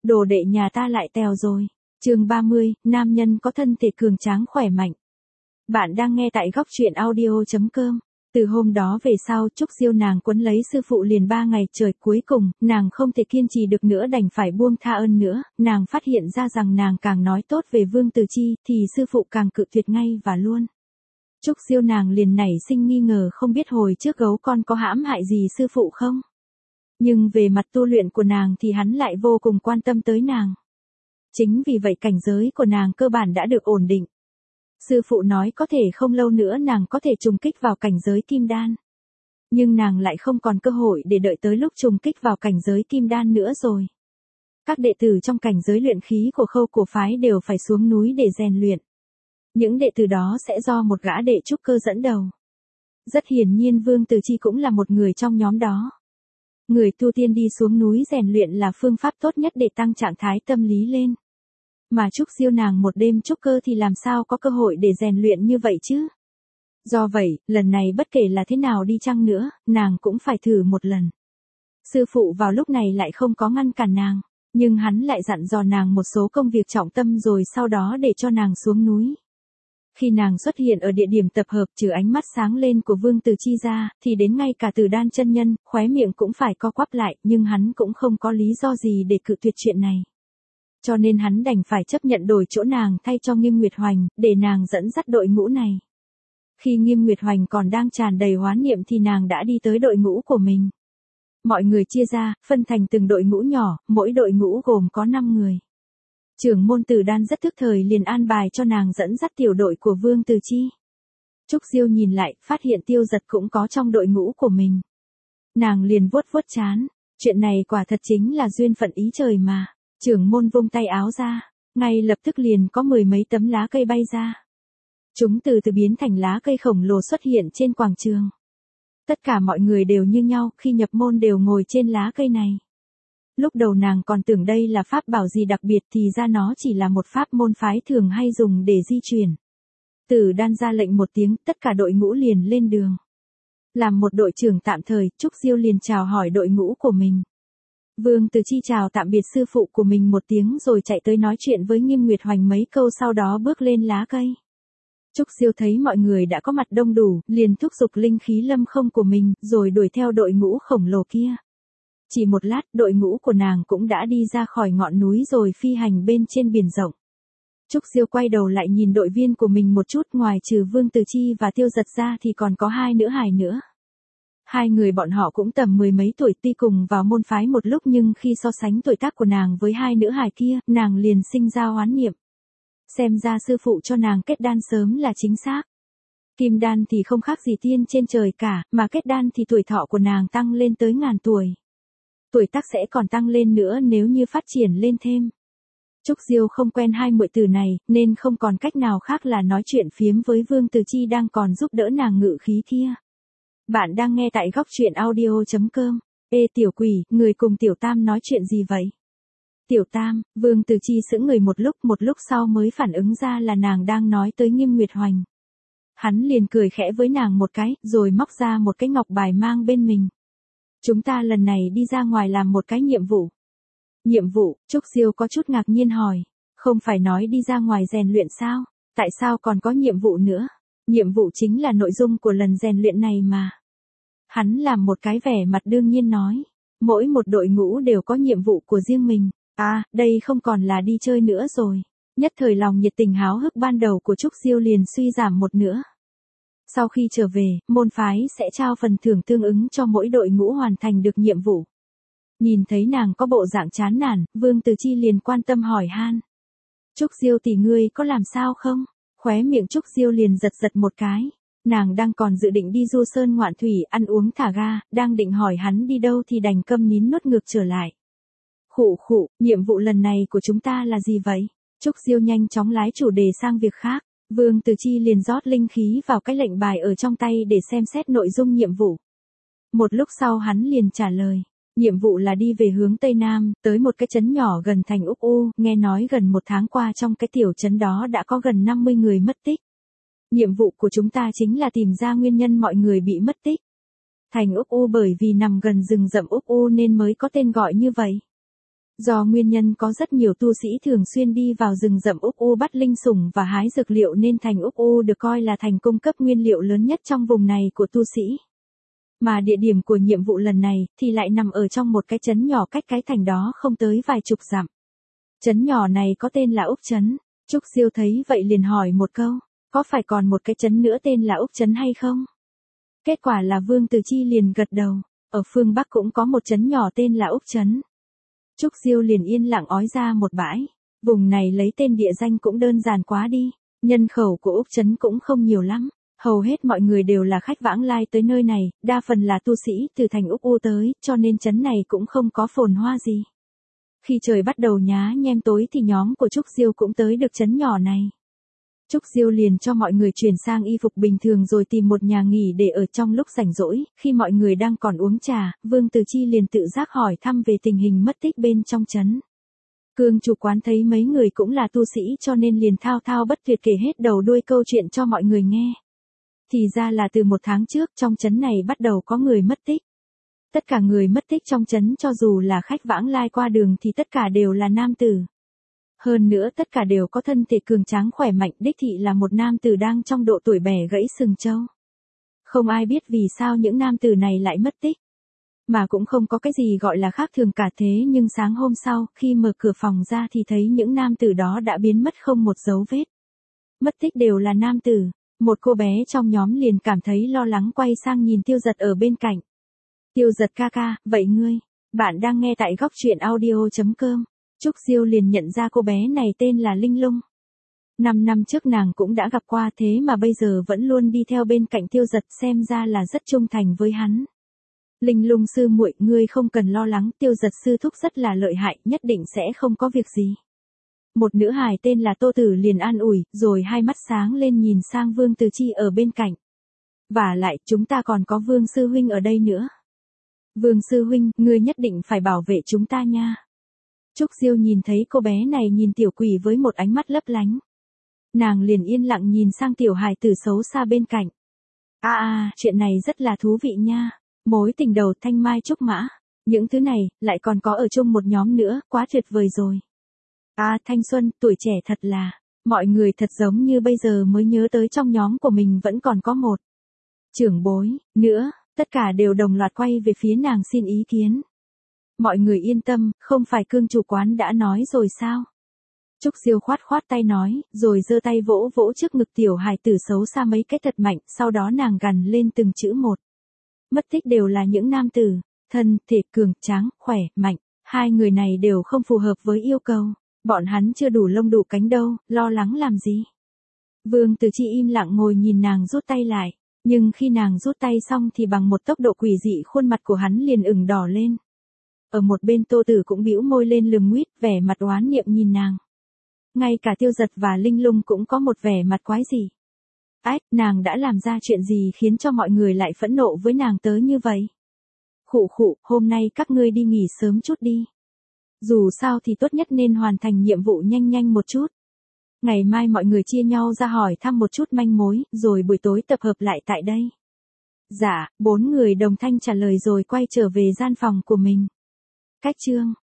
Đồ đệ nhà ta lại tèo rồi. Chương 30, nam nhân có thân thể cường tráng khỏe mạnh. Bạn đang nghe tại góc truyện audio.com. Từ hôm đó về sau Trúc Diêu nàng quấn lấy sư phụ liền 3 ngày trời, cuối cùng, nàng không thể kiên trì được nữa đành phải buông tha ơn nữa, nàng phát hiện ra rằng nàng càng nói tốt về Vương Từ Chi, thì sư phụ càng cự tuyệt ngay và luôn. Trúc Diêu nàng liền nảy sinh nghi ngờ không biết hồi trước gấu con có hãm hại gì sư phụ không? Nhưng về mặt tu luyện của nàng thì hắn lại vô cùng quan tâm tới nàng. Chính vì vậy cảnh giới của nàng cơ bản đã được ổn định. Sư phụ nói có thể không lâu nữa nàng có thể trùng kích vào cảnh giới kim đan. Nhưng nàng lại không còn cơ hội để đợi tới lúc trùng kích vào cảnh giới kim đan nữa rồi. Các đệ tử trong cảnh giới luyện khí của Khâu Cổ phái đều phải xuống núi để rèn luyện. Những đệ tử đó sẽ do một gã đệ trúc cơ dẫn đầu. Rất hiển nhiên Vương Từ Chi cũng là một người trong nhóm đó. Người tu tiên đi xuống núi rèn luyện là phương pháp tốt nhất để tăng trạng thái tâm lý lên. Mà Trúc Diêu nàng một đêm trúc cơ thì làm sao có cơ hội để rèn luyện như vậy chứ? Do vậy, lần này bất kể là thế nào đi chăng nữa, nàng cũng phải thử một lần. Sư phụ vào lúc này lại không có ngăn cản nàng, nhưng hắn lại dặn dò nàng một số công việc trọng tâm rồi sau đó để cho nàng xuống núi. Khi nàng xuất hiện ở địa điểm tập hợp trừ ánh mắt sáng lên của Vương Từ Chi ra, thì đến ngay cả Từ Đan chân nhân, khóe miệng cũng phải co quắp lại, nhưng hắn cũng không có lý do gì để cự tuyệt chuyện này. Cho nên hắn đành phải chấp nhận đổi chỗ nàng thay cho Nghiêm Nguyệt Hoành, để nàng dẫn dắt đội ngũ này. Khi Nghiêm Nguyệt Hoành còn đang tràn đầy hoán niệm thì nàng đã đi tới đội ngũ của mình. Mọi người chia ra, phân thành từng đội ngũ nhỏ, mỗi đội ngũ gồm có 5 người. Trưởng môn Từ Đan rất thức thời liền an bài cho nàng dẫn dắt tiểu đội của Vương Từ Chi. Trúc Diêu nhìn lại, phát hiện Tiêu Giật cũng có trong đội ngũ của mình. Nàng liền vuốt vuốt trán, chuyện này quả thật chính là duyên phận ý trời mà. Trưởng môn vung tay áo ra, ngay lập tức liền có 10 mấy tấm lá cây bay ra. Chúng từ từ biến thành lá cây khổng lồ xuất hiện trên quảng trường. Tất cả mọi người đều như nhau, khi nhập môn đều ngồi trên lá cây này. Lúc đầu nàng còn tưởng đây là pháp bảo gì đặc biệt thì ra nó chỉ là một pháp môn phái thường hay dùng để di chuyển. Từ Đan ra lệnh một tiếng, tất cả đội ngũ liền lên đường. Làm một đội trưởng tạm thời, Trúc Diêu liền chào hỏi đội ngũ của mình. Vương Từ Chi chào tạm biệt sư phụ của mình một tiếng rồi chạy tới nói chuyện với Nghiêm Nguyệt Hoành mấy câu sau đó bước lên lá cây. Trúc Diêu thấy mọi người đã có mặt đông đủ, liền thúc giục linh khí lâm không của mình, rồi đuổi theo đội ngũ khổng lồ kia. Chỉ một lát, đội ngũ của nàng cũng đã đi ra khỏi ngọn núi rồi phi hành bên trên biển rộng. Trúc Diêu quay đầu lại nhìn đội viên của mình một chút, ngoài trừ Vương Từ Chi và Tiêu Giật ra thì còn có 2 nữ hài nữa. 2 người bọn họ cũng tầm 10 mấy tuổi, tuy cùng vào môn phái một lúc nhưng khi so sánh tuổi tác của nàng với 2 nữ hài kia, nàng liền sinh ra oán niệm. Xem ra sư phụ cho nàng kết đan sớm là chính xác. Kim đan thì không khác gì tiên trên trời cả, mà kết đan thì tuổi thọ của nàng tăng lên tới ngàn tuổi. Tuổi tác sẽ còn tăng lên nữa nếu như phát triển lên thêm. Trúc Diêu không quen 2 muội tử này, nên không còn cách nào khác là nói chuyện phiếm với Vương Từ Chi đang còn giúp đỡ nàng ngự khí kia. Bạn đang nghe tại góc truyện audio.com. Ê tiểu quỷ, người cùng Tiểu Tam nói chuyện gì vậy? Tiểu Tam, Vương Từ Chi sững người một lúc sau mới phản ứng ra là nàng đang nói tới Nghiêm Nguyệt Hoành. Hắn liền cười khẽ với nàng một cái, rồi móc ra một cái ngọc bài mang bên mình. Chúng ta lần này đi ra ngoài làm một cái nhiệm vụ. Nhiệm vụ? Trúc Diêu có chút ngạc nhiên hỏi. Không phải nói đi ra ngoài rèn luyện sao? Tại sao còn có nhiệm vụ nữa? Nhiệm vụ chính là nội dung của lần rèn luyện này mà. Hắn làm một cái vẻ mặt đương nhiên nói. Mỗi một đội ngũ đều có nhiệm vụ của riêng mình. À, đây không còn là đi chơi nữa rồi. Nhất thời lòng nhiệt tình háo hức ban đầu của Trúc Diêu liền suy giảm một nửa. Sau khi trở về, môn phái sẽ trao phần thưởng tương ứng cho mỗi đội ngũ hoàn thành được nhiệm vụ. Nhìn thấy nàng có bộ dạng chán nản, Vương Từ Chi liền quan tâm hỏi han. Trúc Diêu tỷ ngươi có làm sao không? Khóe miệng Trúc Diêu liền giật giật một cái. Nàng đang còn dự định đi du sơn ngoạn thủy, ăn uống thả ga, đang định hỏi hắn đi đâu thì đành câm nín nuốt ngược trở lại. Khụ khụ, nhiệm vụ lần này của chúng ta là gì vậy? Trúc Diêu nhanh chóng lái chủ đề sang việc khác. Vương Từ Chi liền rót linh khí vào cái lệnh bài ở trong tay để xem xét nội dung nhiệm vụ. Một lúc sau hắn liền trả lời. Nhiệm vụ là đi về hướng Tây Nam, tới một cái trấn nhỏ gần thành Úc U, nghe nói gần 1 tháng qua trong cái tiểu trấn đó đã có gần 50 người mất tích. Nhiệm vụ của chúng ta chính là tìm ra nguyên nhân mọi người bị mất tích. Thành Úc U bởi vì nằm gần rừng rậm Úc U nên mới có tên gọi như vậy. Do nguyên nhân có rất nhiều tu sĩ thường xuyên đi vào rừng rậm Úc U bắt linh sủng và hái dược liệu nên thành Úc U được coi là thành cung cấp nguyên liệu lớn nhất trong vùng này của tu sĩ. Mà địa điểm của nhiệm vụ lần này thì lại nằm ở trong một cái trấn nhỏ cách cái thành đó không tới vài chục dặm. Trấn nhỏ này có tên là Úc Trấn. Trúc Diêu thấy vậy liền hỏi một câu, có phải còn một cái trấn nữa tên là Úc Trấn hay không? Kết quả là Vương Từ Chi liền gật đầu, ở phương Bắc cũng có một trấn nhỏ tên là Úc Trấn. Trúc Diêu liền yên lặng ói ra một bãi, vùng này lấy tên địa danh cũng đơn giản quá đi, nhân khẩu của Úc Trấn cũng không nhiều lắm, hầu hết mọi người đều là khách vãng lai tới nơi này, đa phần là tu sĩ từ thành Úc U tới, cho nên trấn này cũng không có phồn hoa gì. Khi trời bắt đầu nhá nhem tối thì nhóm của Trúc Diêu cũng tới được trấn nhỏ này. Trúc Diêu liền cho mọi người chuyển sang y phục bình thường rồi tìm một nhà nghỉ để ở trong lúc rảnh rỗi, khi mọi người đang còn uống trà, Vương Từ Chi liền tự giác hỏi thăm về tình hình mất tích bên trong trấn. Cương chủ quán thấy mấy người cũng là tu sĩ cho nên liền thao thao bất tuyệt kể hết đầu đuôi câu chuyện cho mọi người nghe. Thì ra là từ một tháng trước trong trấn này bắt đầu có người mất tích. Tất cả người mất tích trong trấn cho dù là khách vãng lai qua đường thì tất cả đều là nam tử. Hơn nữa tất cả đều có thân thể cường tráng khỏe mạnh, đích thị là một nam tử đang trong độ tuổi bẻ gãy sừng trâu. Không ai biết vì sao những nam tử này lại mất tích. Mà cũng không có cái gì gọi là khác thường cả, thế nhưng sáng hôm sau khi mở cửa phòng ra thì thấy những nam tử đó đã biến mất không một dấu vết. Mất tích đều là nam tử. Một cô bé trong nhóm liền cảm thấy lo lắng quay sang nhìn Tiêu Giật ở bên cạnh. Tiêu Giật ca ca, vậy ngươi, bạn đang nghe tại góc truyện audio.com. Trúc Diêu liền nhận ra cô bé này tên là Linh Lung. 5 năm trước nàng cũng đã gặp qua thế mà bây giờ vẫn luôn đi theo bên cạnh Tiêu Giật, xem ra là rất trung thành với hắn. Linh Lung sư muội, ngươi không cần lo lắng, Tiêu Giật sư thúc rất là lợi hại, nhất định sẽ không có việc gì. Một nữ hài tên là Tô Tử liền an ủi, rồi hai mắt sáng lên nhìn sang Vương Từ Chi ở bên cạnh. Và lại, chúng ta còn có Vương sư huynh ở đây nữa. Vương sư huynh, ngươi nhất định phải bảo vệ chúng ta nha. Trúc Diêu nhìn thấy cô bé này nhìn tiểu quỷ với một ánh mắt lấp lánh. Nàng liền yên lặng nhìn sang tiểu hài tử xấu xa bên cạnh. Chuyện này rất là thú vị nha. Mối tình đầu thanh mai trúc mã. Những thứ này, lại còn có ở chung một nhóm nữa, quá tuyệt vời rồi. Thanh xuân, tuổi trẻ thật là. Mọi người thật giống như bây giờ mới nhớ tới trong nhóm của mình vẫn còn có một trưởng bối, nữa, tất cả đều đồng loạt quay về phía nàng xin ý kiến. Mọi người yên tâm, không phải Cương chủ quán đã nói rồi sao? Trúc Diêu khoát khoát tay nói, rồi giơ tay vỗ vỗ trước ngực tiểu hài tử xấu xa mấy cái thật mạnh, sau đó nàng gằn lên từng chữ một. Mất tích đều là những nam tử, thân thể cường tráng, khỏe, mạnh, hai người này đều không phù hợp với yêu cầu, bọn hắn chưa đủ lông đủ cánh đâu, lo lắng làm gì? Vương Từ Chi im lặng ngồi nhìn nàng rút tay lại, nhưng khi nàng rút tay xong thì bằng một tốc độ quỷ dị khuôn mặt của hắn liền ửng đỏ lên. Ở một bên Tô Tử cũng bĩu môi lên lườm nguýt, vẻ mặt oán niệm nhìn nàng. Ngay cả Tiêu Giật và Linh Lung cũng có một vẻ mặt quái gì. Nàng đã làm ra chuyện gì khiến cho mọi người lại phẫn nộ với nàng tới như vậy? Khụ, hôm nay các ngươi đi nghỉ sớm chút đi. Dù sao thì tốt nhất nên hoàn thành nhiệm vụ nhanh một chút. Ngày mai mọi người chia nhau ra hỏi thăm một chút manh mối, rồi buổi tối tập hợp lại tại đây. Dạ, 4 người đồng thanh trả lời rồi quay trở về gian phòng của mình. Cách chương